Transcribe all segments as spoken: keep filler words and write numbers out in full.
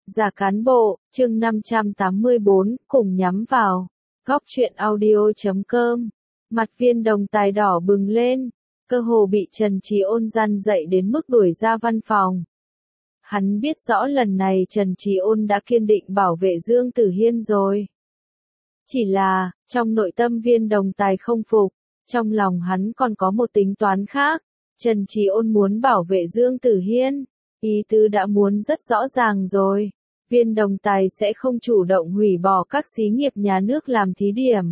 Giả cán bộ, chương năm trăm tám mươi bốn, cùng nhắm vào. Góc truyện audio chấm com. Mặt Viên Đồng Tài đỏ bừng lên, cơ hồ bị Trần Trí Ôn gian dậy đến mức đuổi ra văn phòng. Hắn biết rõ lần này Trần Trí Ôn đã kiên định bảo vệ Dương Tử Hiên rồi. Chỉ là, trong nội tâm Viên Đồng Tài không phục, trong lòng hắn còn có một tính toán khác. Trần Trí Ôn muốn bảo vệ Dương Tử Hiên, ý tứ đã muốn rất rõ ràng rồi. Viên Đồng Tài sẽ không chủ động hủy bỏ các xí nghiệp nhà nước làm thí điểm.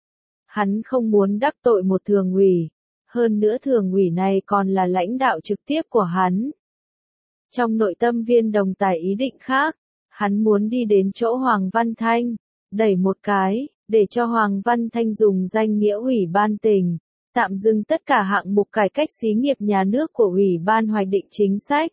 Hắn không muốn đắc tội một thường ủy, hơn nữa thường ủy này còn là lãnh đạo trực tiếp của hắn. Trong nội tâm Viên Đồng Tài ý định khác, hắn muốn đi đến chỗ Hoàng Văn Thanh, đẩy một cái, để cho Hoàng Văn Thanh dùng danh nghĩa ủy ban tỉnh, tạm dừng tất cả hạng mục cải cách xí nghiệp nhà nước của ủy ban hoạch định chính sách.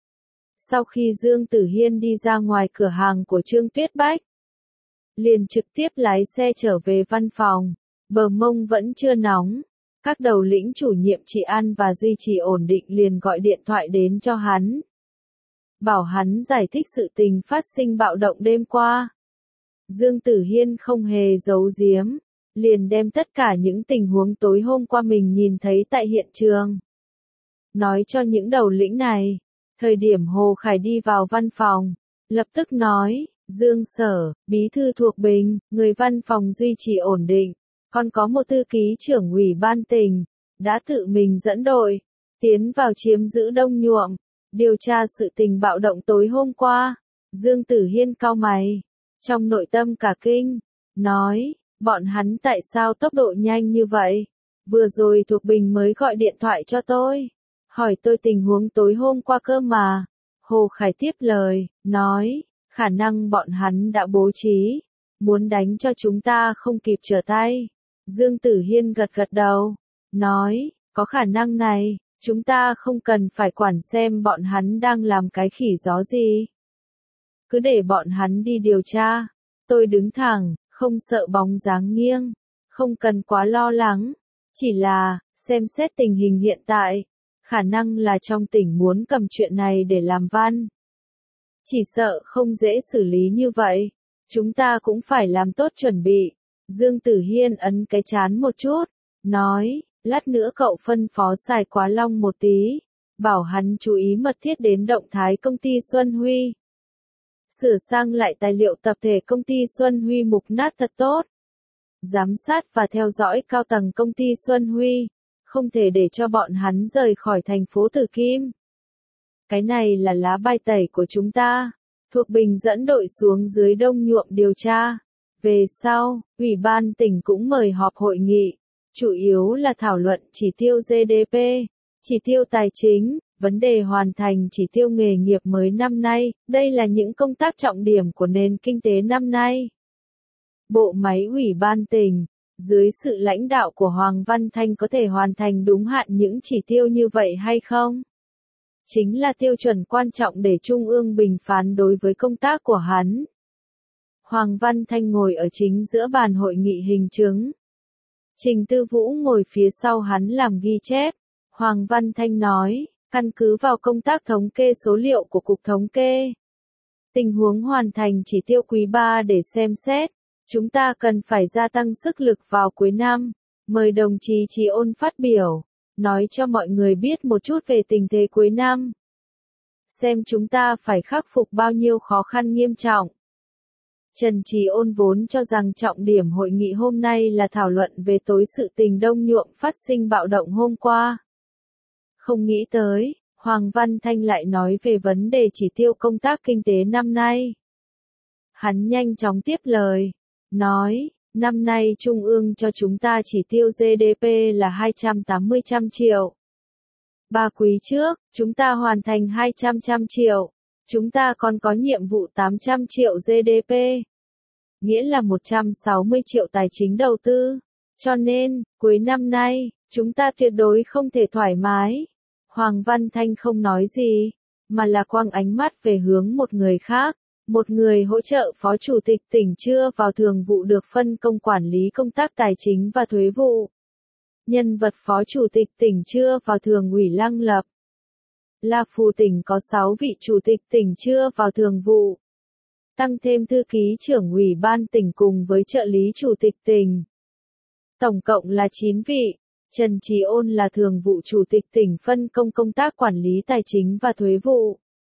Sau khi Dương Tử Hiên đi ra ngoài cửa hàng của Trương Tuyết Bách, liền trực tiếp lái xe trở về văn phòng, bờ mông vẫn chưa nóng. Các đầu lĩnh chủ nhiệm trị an và duy trì ổn định liền gọi điện thoại đến cho hắn. Bảo hắn giải thích sự tình phát sinh bạo động đêm qua. Dương Tử Hiên không hề giấu giếm, liền đem tất cả những tình huống tối hôm qua mình nhìn thấy tại hiện trường. Nói cho những đầu lĩnh này. Thời điểm Hồ Khải đi vào văn phòng, lập tức nói, Dương Sở, bí thư thuộc Bình, người văn phòng duy trì ổn định, còn có một thư ký trưởng ủy ban tỉnh, đã tự mình dẫn đội, tiến vào chiếm giữ Đông Nhuộm, điều tra sự tình bạo động tối hôm qua. Dương Tử Hiên cau mày, trong nội tâm cả kinh, nói, bọn hắn tại sao tốc độ nhanh như vậy? Vừa rồi thuộc Bình mới gọi điện thoại cho tôi. Hỏi tôi tình huống tối hôm qua cơ mà. Hồ Khải tiếp lời, nói, khả năng bọn hắn đã bố trí, muốn đánh cho chúng ta không kịp trở tay. Dương Tử Hiên gật gật đầu, nói, có khả năng này, chúng ta không cần phải quản xem bọn hắn đang làm cái khỉ gió gì. Cứ để bọn hắn đi điều tra, tôi đứng thẳng, không sợ bóng dáng nghiêng, không cần quá lo lắng, chỉ là, xem xét tình hình hiện tại. Khả năng là trong tỉnh muốn cầm chuyện này để làm văn. Chỉ sợ không dễ xử lý như vậy. Chúng ta cũng phải làm tốt chuẩn bị. Dương Tử Hiên ấn cái chán một chút. Nói, lát nữa cậu phân phó Sài Quá Long một tí. Bảo hắn chú ý mật thiết đến động thái công ty Xuân Huy. Sửa sang lại tài liệu tập thể công ty Xuân Huy mục nát thật tốt. Giám sát và theo dõi cao tầng công ty Xuân Huy. Không thể để cho bọn hắn rời khỏi thành phố Tử Kim. Cái này là lá bài tẩy của chúng ta. Thuộc Bình dẫn đội xuống dưới Đông Nhuộm điều tra. Về sau, Ủy ban tỉnh cũng mời họp hội nghị. Chủ yếu là thảo luận chỉ tiêu giê đê pê, chỉ tiêu tài chính, vấn đề hoàn thành chỉ tiêu nghề nghiệp mới năm nay. Đây là những công tác trọng điểm của nền kinh tế năm nay. Bộ máy Ủy ban tỉnh, dưới sự lãnh đạo của Hoàng Văn Thanh có thể hoàn thành đúng hạn những chỉ tiêu như vậy hay không? Chính là tiêu chuẩn quan trọng để Trung ương bình phán đối với công tác của hắn. Hoàng Văn Thanh ngồi ở chính giữa bàn hội nghị hình chứng. Trình Tư Vũ ngồi phía sau hắn làm ghi chép. Hoàng Văn Thanh nói, căn cứ vào công tác thống kê số liệu của Cục Thống kê. Tình huống hoàn thành chỉ tiêu quý ba để xem xét. Chúng ta cần phải gia tăng sức lực vào cuối năm. Mời đồng chí Trí Ôn phát biểu, nói cho mọi người biết một chút về tình thế cuối năm. Xem chúng ta phải khắc phục bao nhiêu khó khăn nghiêm trọng. Trần Trí Ôn vốn cho rằng trọng điểm hội nghị hôm nay là thảo luận về tối sự tình Đông Nhuộm phát sinh bạo động hôm qua. Không nghĩ tới, Hoàng Văn Thanh lại nói về vấn đề chỉ tiêu công tác kinh tế năm nay. Hắn nhanh chóng tiếp lời. Nói, năm nay Trung ương cho chúng ta chỉ tiêu giê đê pê là hai trăm tám mươi trăm triệu. Ba quý trước, chúng ta hoàn thành hai trăm trăm triệu. Chúng ta còn có nhiệm vụ tám trăm triệu giê đê pê. Nghĩa là một trăm sáu mươi triệu tài chính đầu tư. Cho nên, cuối năm nay, chúng ta tuyệt đối không thể thoải mái. Hoàng Văn Thanh không nói gì, mà là quăng ánh mắt về hướng một người khác. Một người hỗ trợ phó chủ tịch tỉnh chưa vào thường vụ được phân công quản lý công tác tài chính và thuế vụ. Nhân vật phó chủ tịch tỉnh chưa vào thường ủy Lăng Lập. La Phù tỉnh có sáu vị chủ tịch tỉnh chưa vào thường vụ. tăng thêm thư ký trưởng ủy ban tỉnh cùng với trợ lý chủ tịch tỉnh. Tổng cộng là chín vị. Trần Trí Ôn là thường vụ chủ tịch tỉnh phân công công tác quản lý tài chính và thuế vụ.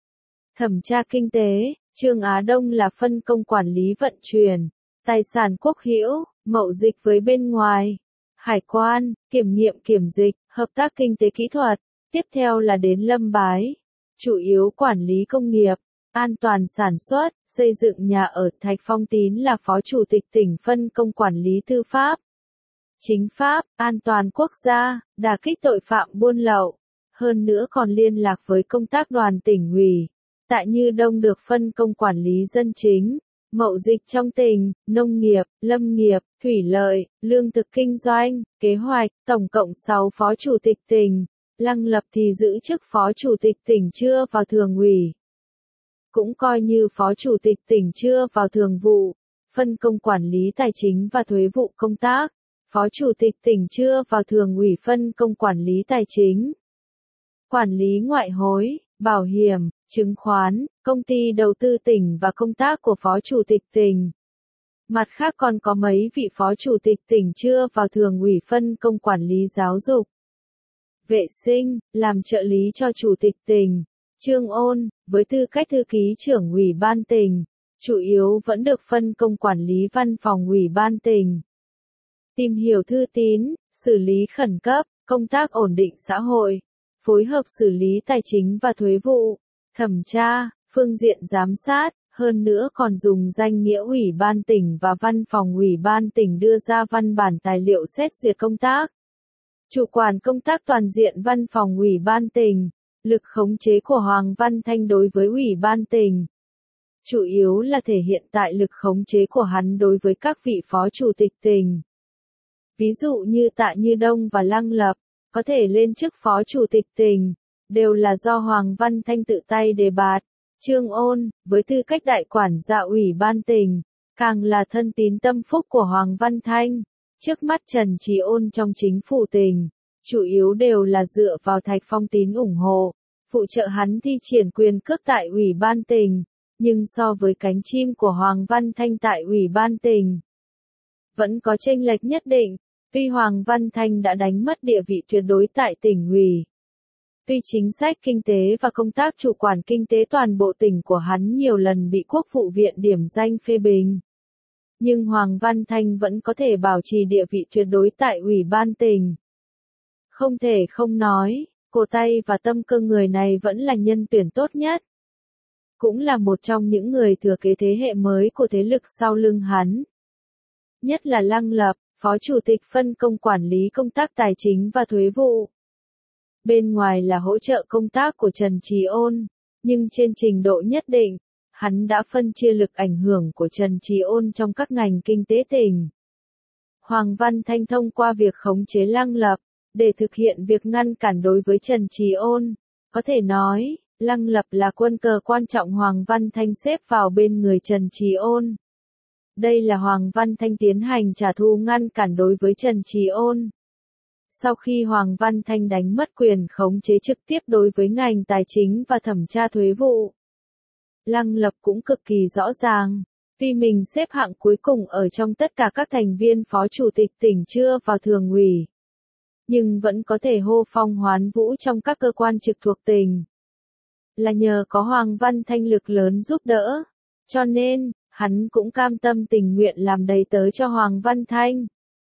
Thẩm tra kinh tế, Trương Á Đông là phân công quản lý vận chuyển, tài sản quốc hữu, mậu dịch với bên ngoài, hải quan, kiểm nghiệm kiểm dịch, hợp tác kinh tế kỹ thuật. Tiếp theo là đến Lâm Bái, chủ yếu quản lý công nghiệp, an toàn sản xuất, xây dựng nhà ở. Thạch Phong Tín là phó chủ tịch tỉnh phân công quản lý tư pháp, chính pháp, an toàn quốc gia, đả kích tội phạm buôn lậu. Hơn nữa còn liên lạc với công tác đoàn tỉnh ủy. Tạ Như Đông được phân công quản lý dân chính, mậu dịch trong tỉnh, nông nghiệp, lâm nghiệp, thủy lợi, lương thực kinh doanh, kế hoạch. Tổng cộng sáu phó chủ tịch tỉnh. Lăng Lập thì giữ chức phó chủ tịch tỉnh chưa vào thường ủy. Cũng coi như phó chủ tịch tỉnh chưa vào thường vụ, phân công quản lý tài chính và thuế vụ công tác. Phó chủ tịch tỉnh chưa vào thường ủy phân công quản lý tài chính, quản lý ngoại hối, bảo hiểm, chứng khoán, công ty đầu tư tỉnh và công tác của phó chủ tịch tỉnh. Mặt khác còn có mấy vị phó chủ tịch tỉnh chưa vào thường ủy phân công quản lý giáo dục, vệ sinh, làm trợ lý cho chủ tịch tỉnh. Trương Ôn, với tư cách thư ký trưởng ủy ban tỉnh, chủ yếu vẫn được phân công quản lý văn phòng ủy ban tỉnh. Tìm hiểu thư tín, xử lý khẩn cấp, công tác ổn định xã hội, phối hợp xử lý tài chính và thuế vụ, thẩm tra, phương diện giám sát, hơn nữa còn dùng danh nghĩa ủy ban tỉnh và văn phòng ủy ban tỉnh đưa ra văn bản tài liệu xét duyệt công tác. Chủ quản công tác toàn diện văn phòng ủy ban tỉnh, lực khống chế của Hoàng Văn Thanh đối với ủy ban tỉnh. Chủ yếu là thể hiện tại lực khống chế của hắn đối với các vị phó chủ tịch tỉnh. Ví dụ như Tạ Như Đông và Lăng Lập, có thể lên chức phó chủ tịch tỉnh, đều là do Hoàng Văn Thanh tự tay đề bạt. Trương Ôn, với tư cách đại quản gia ủy ban tỉnh, càng là thân tín tâm phúc của Hoàng Văn Thanh. Trước mắt Trần Trí Ôn trong chính phủ tỉnh, chủ yếu đều là dựa vào Thạch Phong Tín ủng hộ, phụ trợ hắn thi triển quyền cước tại ủy ban tỉnh, nhưng so với cánh chim của Hoàng Văn Thanh tại ủy ban tỉnh, vẫn có chênh lệch nhất định. Tuy Hoàng Văn Thanh đã đánh mất địa vị tuyệt đối tại tỉnh ủy, tuy chính sách kinh tế và công tác chủ quản kinh tế toàn bộ tỉnh của hắn nhiều lần bị Quốc vụ viện điểm danh phê bình, nhưng Hoàng Văn Thanh vẫn có thể bảo trì địa vị tuyệt đối tại ủy ban tỉnh. Không thể không nói, cổ tay và tâm cơ người này vẫn là nhân tuyển tốt nhất. Cũng là một trong những người thừa kế thế hệ mới của thế lực sau lưng hắn. Nhất là Lăng Lập, phó chủ tịch phân công quản lý công tác tài chính và thuế vụ. Bên ngoài là hỗ trợ công tác của Trần Trí Ôn, nhưng trên trình độ nhất định, hắn đã phân chia lực ảnh hưởng của Trần Trí Ôn trong các ngành kinh tế tỉnh. Hoàng Văn Thanh thông qua việc khống chế Lăng Lập, để thực hiện việc ngăn cản đối với Trần Trí Ôn. Có thể nói, Lăng Lập là quân cờ quan trọng Hoàng Văn Thanh xếp vào bên người Trần Trí Ôn. Đây là Hoàng Văn Thanh tiến hành trả thù ngăn cản đối với Trần Trí Ôn. Sau khi Hoàng Văn Thanh đánh mất quyền khống chế trực tiếp đối với ngành tài chính và thẩm tra thuế vụ, Lăng Lập cũng cực kỳ rõ ràng, vì mình xếp hạng cuối cùng ở trong tất cả các thành viên phó chủ tịch tỉnh chưa vào thường ủy, nhưng vẫn có thể hô phong hoán vũ trong các cơ quan trực thuộc tỉnh. Là nhờ có Hoàng Văn Thanh lực lớn giúp đỡ, cho nên, hắn cũng cam tâm tình nguyện làm đầy tớ cho Hoàng Văn Thanh.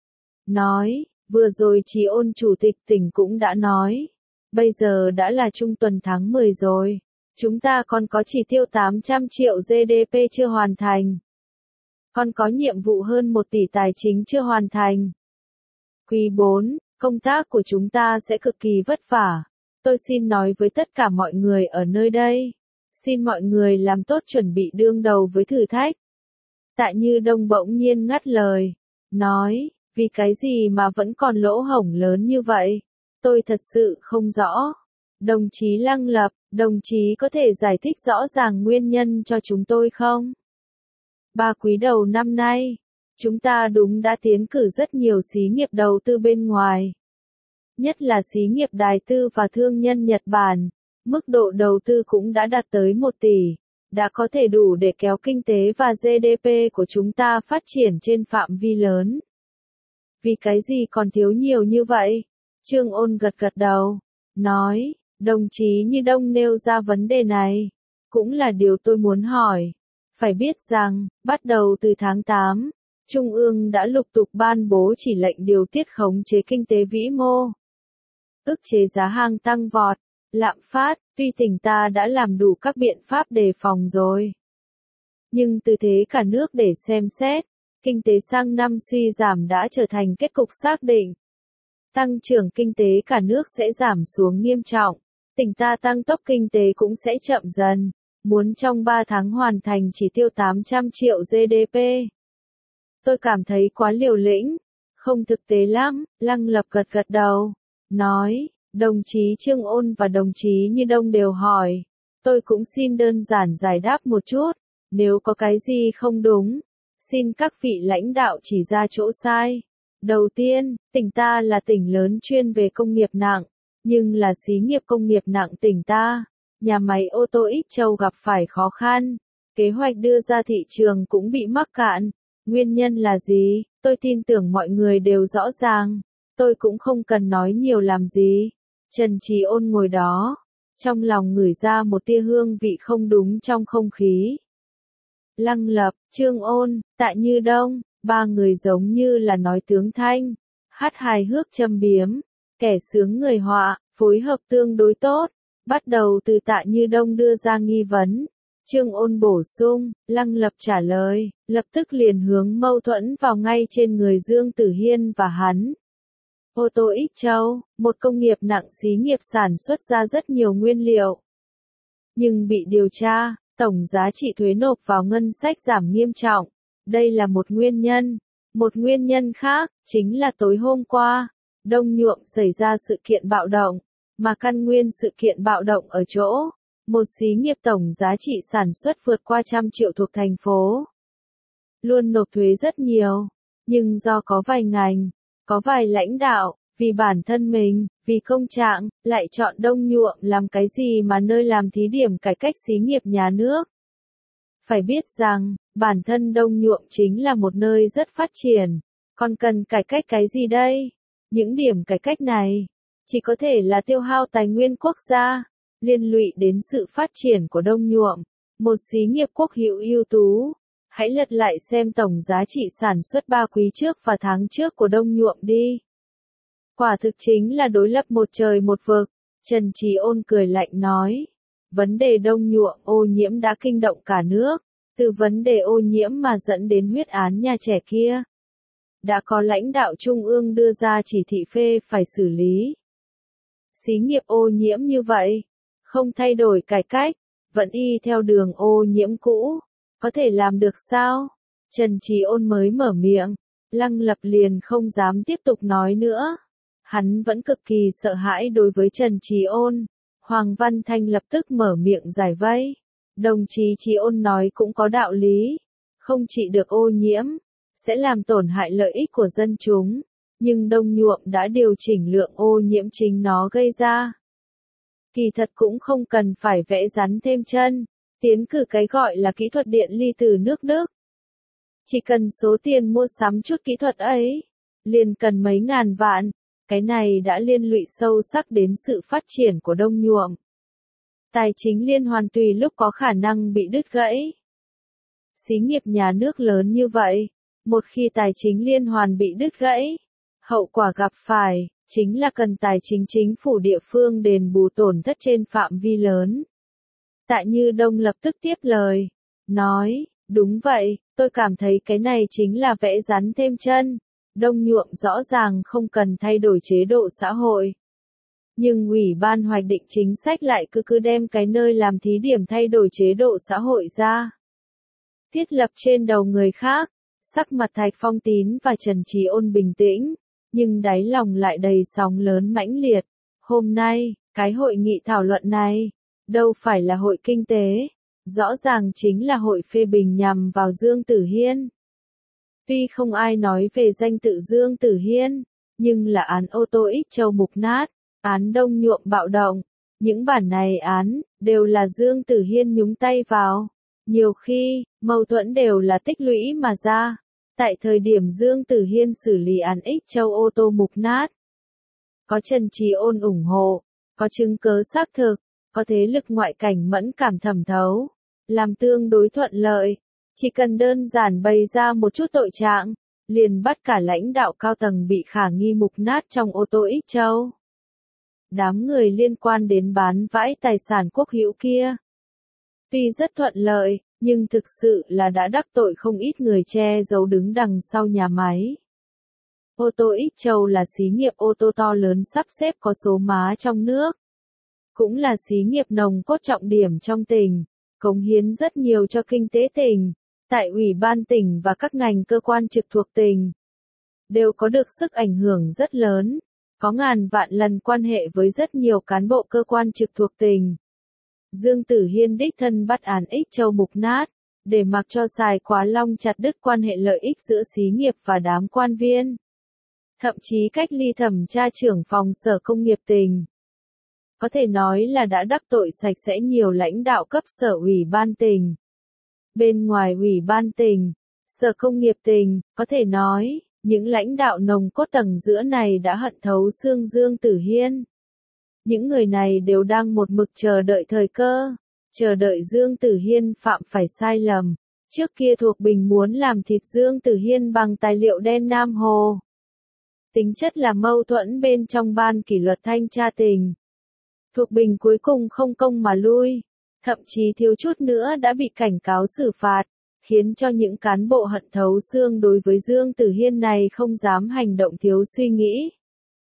Nói, vừa rồi Trí Ôn chủ tịch tỉnh cũng đã nói, bây giờ đã là trung tuần tháng mười rồi, chúng ta còn có chỉ tiêu tám trăm triệu giê đê pê chưa hoàn thành. Còn có nhiệm vụ hơn một tỷ tài chính chưa hoàn thành. Quý bốn, công tác của chúng ta sẽ cực kỳ vất vả. Tôi xin nói với tất cả mọi người ở nơi đây. Xin mọi người làm tốt chuẩn bị đương đầu với thử thách. Tạ Như Đông bỗng nhiên ngắt lời. Nói, vì cái gì mà vẫn còn lỗ hổng lớn như vậy? Tôi thật sự không rõ. Đồng chí Lăng Lập, đồng chí có thể giải thích rõ ràng nguyên nhân cho chúng tôi không? Ba quý đầu năm nay, chúng ta đúng đã tiến cử rất nhiều xí nghiệp đầu tư bên ngoài. Nhất là xí nghiệp đài tư và thương nhân Nhật Bản, mức độ đầu tư cũng đã đạt tới một tỷ. đã có thể đủ để kéo kinh tế và giê đê pê của chúng ta phát triển trên phạm vi lớn. Vì cái gì còn thiếu nhiều như vậy? Trương Ôn gật gật đầu, nói, đồng chí Như Đông nêu ra vấn đề này, cũng là điều tôi muốn hỏi. Phải biết rằng, bắt đầu từ tháng tám, Trung ương đã lục tục ban bố chỉ lệnh điều tiết khống chế kinh tế vĩ mô, ức chế giá hàng tăng vọt, lạm phát, tuy tỉnh ta đã làm đủ các biện pháp đề phòng rồi. Nhưng từ thế cả nước để xem xét, kinh tế sang năm suy giảm đã trở thành kết cục xác định. Tăng trưởng kinh tế cả nước sẽ giảm xuống nghiêm trọng, tỉnh ta tăng tốc kinh tế cũng sẽ chậm dần, muốn trong ba tháng hoàn thành chỉ tiêu tám trăm triệu giê đê pê. Tôi cảm thấy quá liều lĩnh, không thực tế lắm, Lăng Lập gật gật đầu, nói, đồng chí Trương Ôn và đồng chí Như Đông đều hỏi, tôi cũng xin đơn giản giải đáp một chút, nếu có cái gì không đúng, xin các vị lãnh đạo chỉ ra chỗ sai. Đầu tiên, tỉnh ta là tỉnh lớn chuyên về công nghiệp nặng, nhưng là xí nghiệp công nghiệp nặng tỉnh ta, nhà máy ô tô Ích Châu gặp phải khó khăn, kế hoạch đưa ra thị trường cũng bị mắc cạn. Nguyên nhân là gì? Tôi tin tưởng mọi người đều rõ ràng, tôi cũng không cần nói nhiều làm gì. Trần Trí Ôn ngồi đó, trong lòng ngửi ra một tia hương vị không đúng trong không khí. Lăng Lập, Trương Ôn, Tạ Như Đông, ba người giống như là nói tướng thanh, hát hài hước châm biếm, kẻ sướng người họa, phối hợp tương đối tốt. Bắt đầu từ Tạ Như Đông đưa ra nghi vấn, Trương Ôn bổ sung, Lăng Lập trả lời, lập tức liền hướng mâu thuẫn vào ngay trên người Dương Tử Hiên và hắn. Ô tô Ích Châu, một công nghiệp nặng xí nghiệp sản xuất ra rất nhiều nguyên liệu. Nhưng bị điều tra, tổng giá trị thuế nộp vào ngân sách giảm nghiêm trọng. Đây là một nguyên nhân. Một nguyên nhân khác, chính là tối hôm qua, Đông Nhuộm xảy ra sự kiện bạo động, mà căn nguyên sự kiện bạo động ở chỗ, một xí nghiệp tổng giá trị sản xuất vượt qua trăm triệu thuộc thành phố. Luôn nộp thuế rất nhiều, nhưng do có vài ngành, có vài lãnh đạo, vì bản thân mình, vì công trạng, lại chọn Đông Nhuộm làm cái gì mà nơi làm thí điểm cải cách xí nghiệp nhà nước. Phải biết rằng, bản thân Đông Nhuộm chính là một nơi rất phát triển, còn cần cải cách cái gì đây? Những điểm cải cách này, chỉ có thể là tiêu hao tài nguyên quốc gia, liên lụy đến sự phát triển của Đông Nhuộm, một xí nghiệp quốc hữu ưu tú. Hãy lật lại xem tổng giá trị sản xuất ba quý trước và tháng trước của Đông Nhuộm đi. Quả thực chính là đối lập một trời một vực. Trần Trí Ôn cười lạnh nói, vấn đề Đông Nhuộm ô nhiễm đã kinh động cả nước, từ vấn đề ô nhiễm mà dẫn đến huyết án nhà trẻ kia. Đã có lãnh đạo trung ương đưa ra chỉ thị phê phải xử lý. Xí nghiệp ô nhiễm như vậy, không thay đổi cải cách, vẫn y theo đường ô nhiễm cũ, có thể làm được sao? Trần Trí Ôn mới mở miệng, Lăng Lập liền không dám tiếp tục nói nữa. Hắn vẫn cực kỳ sợ hãi đối với Trần Trí Ôn. Hoàng Văn Thanh lập tức mở miệng giải vây. Đồng chí Trí Ôn nói cũng có đạo lý. Không trị được ô nhiễm, sẽ làm tổn hại lợi ích của dân chúng. Nhưng Đông Nhuộm đã điều chỉnh lượng ô nhiễm chính nó gây ra. Kỳ thật cũng không cần phải vẽ rắn thêm chân, tiến cử cái gọi là kỹ thuật điện ly từ nước Đức. Chỉ cần số tiền mua sắm chút kỹ thuật ấy, liền cần mấy ngàn vạn, cái này đã liên lụy sâu sắc đến sự phát triển của Đông Nhuộm. Tài chính liên hoàn tùy lúc có khả năng bị đứt gãy. Xí nghiệp nhà nước lớn như vậy, một khi tài chính liên hoàn bị đứt gãy, hậu quả gặp phải, chính là cần tài chính chính phủ địa phương đền bù tổn thất trên phạm vi lớn. Tạ Như Đông lập tức tiếp lời, nói, đúng vậy, tôi cảm thấy cái này chính là vẽ rắn thêm chân. Đông Nhuộm rõ ràng không cần thay đổi chế độ xã hội. Nhưng Ủy ban hoạch định chính sách lại cứ cứ đem cái nơi làm thí điểm thay đổi chế độ xã hội ra. Thiết lập trên đầu người khác, sắc mặt Thạch Phong Tín và Trần Trí Ôn bình tĩnh, nhưng đáy lòng lại đầy sóng lớn mãnh liệt. Hôm nay, cái hội nghị thảo luận này, đâu phải là hội kinh tế, rõ ràng chính là hội phê bình nhằm vào Dương Tử Hiên. Tuy không ai nói về danh tự Dương Tử Hiên, nhưng là án ô tô Ích Châu mục nát, án Đông Nhuộm bạo động, những bản này án, đều là Dương Tử Hiên nhúng tay vào. Nhiều khi, mâu thuẫn đều là tích lũy mà ra. Tại thời điểm Dương Tử Hiên xử lý án Ích Châu ô tô mục nát, có Trần Trí Ôn ủng hộ, có chứng cớ xác thực, có thế lực ngoại cảnh mẫn cảm thẩm thấu, làm tương đối thuận lợi. Chỉ cần đơn giản bày ra một chút tội trạng, liền bắt cả lãnh đạo cao tầng bị khả nghi mục nát trong ô tô Ích Châu. Đám người liên quan đến bán vãi tài sản quốc hữu kia, tuy rất thuận lợi, nhưng thực sự là đã đắc tội không ít người che giấu đứng đằng sau nhà máy. Ô tô Ích Châu là xí nghiệp ô tô to lớn sắp xếp có số má trong nước. Cũng là xí nghiệp nòng cốt trọng điểm trong tỉnh, cống hiến rất nhiều cho kinh tế tỉnh, tại ủy ban tỉnh và các ngành cơ quan trực thuộc tỉnh. Đều có được sức ảnh hưởng rất lớn, có ngàn vạn lần quan hệ với rất nhiều cán bộ cơ quan trực thuộc tỉnh. Dương Tử Hiên đích thân bắt án Ích Châu mục nát, để mặc cho Sài Quá Long chặt đứt quan hệ lợi ích giữa xí nghiệp và đám quan viên. Thậm chí cách ly thẩm tra trưởng phòng Sở Công nghiệp tỉnh. Có thể nói là đã đắc tội sạch sẽ nhiều lãnh đạo cấp sở ủy ban tỉnh. Bên ngoài ủy ban tỉnh, Sở Công nghiệp tỉnh, có thể nói, những lãnh đạo nòng cốt tầng giữa này đã hận thấu xương Dương Tử Hiên. Những người này đều đang một mực chờ đợi thời cơ, chờ đợi Dương Tử Hiên phạm phải sai lầm. Trước kia Thuộc Bình muốn làm thịt Dương Tử Hiên bằng tài liệu đen Nam Hồ. Tính chất là mâu thuẫn bên trong ban kỷ luật thanh tra tỉnh. Thuộc Bình cuối cùng không công mà lui, thậm chí thiếu chút nữa đã bị cảnh cáo xử phạt, khiến cho những cán bộ hận thấu xương đối với Dương Tử Hiên này không dám hành động thiếu suy nghĩ.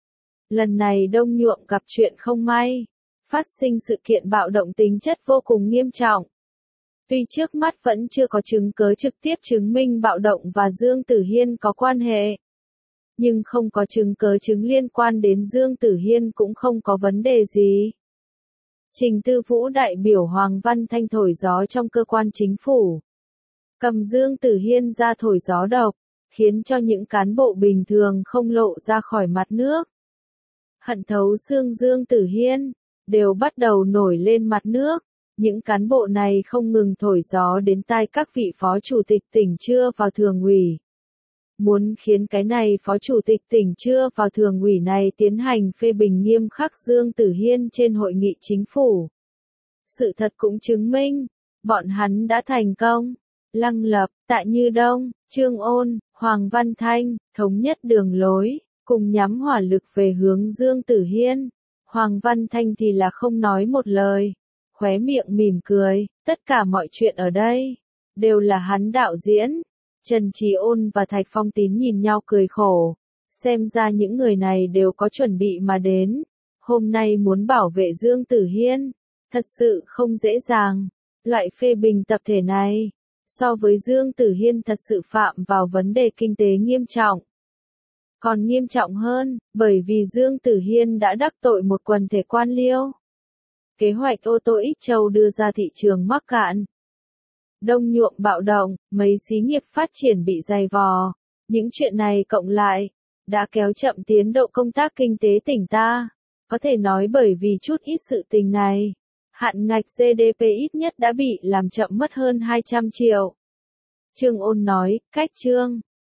Lần này Đông Nhuộm gặp chuyện không may, phát sinh sự kiện bạo động tính chất vô cùng nghiêm trọng. Tuy trước mắt vẫn chưa có chứng cứ trực tiếp chứng minh bạo động và Dương Tử Hiên có quan hệ, nhưng không có chứng cứ chứng liên quan đến Dương Tử Hiên cũng không có vấn đề gì. Trình Tư Vũ đại biểu Hoàng Văn Thanh thổi gió trong cơ quan chính phủ, cầm Dương Tử Hiên ra thổi gió độc, khiến cho những cán bộ bình thường không lộ ra khỏi mặt nước. Hận thấu xương Dương Tử Hiên, đều bắt đầu nổi lên mặt nước. Những cán bộ này không ngừng thổi gió đến tai các vị phó chủ tịch tỉnh chưa vào thường ủy. Muốn khiến cái này phó chủ tịch tỉnh chưa vào thường ủy này tiến hành phê bình nghiêm khắc Dương Tử Hiên trên hội nghị chính phủ. Sự thật cũng chứng minh, bọn hắn đã thành công. Lăng Lập, Tạ Như Đông, Trương Ôn, Hoàng Văn Thanh, thống nhất đường lối, cùng nhắm hỏa lực về hướng Dương Tử Hiên. Hoàng Văn Thanh thì là không nói một lời, khóe miệng mỉm cười, tất cả mọi chuyện ở đây, đều là hắn đạo diễn. Trần Trí Ôn và Thạch Phong Tín nhìn nhau cười khổ, xem ra những người này đều có chuẩn bị mà đến. Hôm nay muốn bảo vệ Dương Tử Hiên, thật sự không dễ dàng. Loại phê bình tập thể này, so với Dương Tử Hiên thật sự phạm vào vấn đề kinh tế nghiêm trọng. Còn nghiêm trọng hơn, bởi vì Dương Tử Hiên đã đắc tội một quần thể quan liêu. Kế hoạch ô tô Ích Châu đưa ra thị trường mắc cạn. Đông Nhuộm bạo động, mấy xí nghiệp phát triển bị dày vò. Những chuyện này cộng lại, đã kéo chậm tiến độ công tác kinh tế tỉnh ta. Có thể nói bởi vì chút ít sự tình này, hạn ngạch giê đê pê ít nhất đã bị làm chậm mất hơn hai trăm triệu. Trương Ôn nói, cách Trương